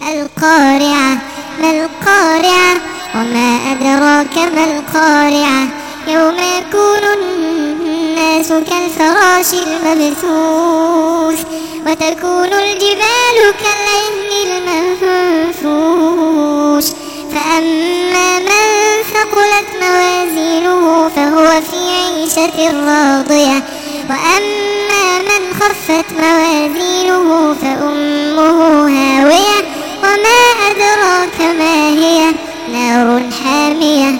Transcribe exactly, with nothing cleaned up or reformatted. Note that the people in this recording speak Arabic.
القارعة ما القارعة وما أدراك ما القارعة يوم يكون الناس كالفراش المبثوث وتكون الجبال كالعهن المنفوش فأما من ثقلت موازينه فهو في عيشة راضية وأما من خفت موازينه فأمه هاوية وما أدراك ما هي نار حامية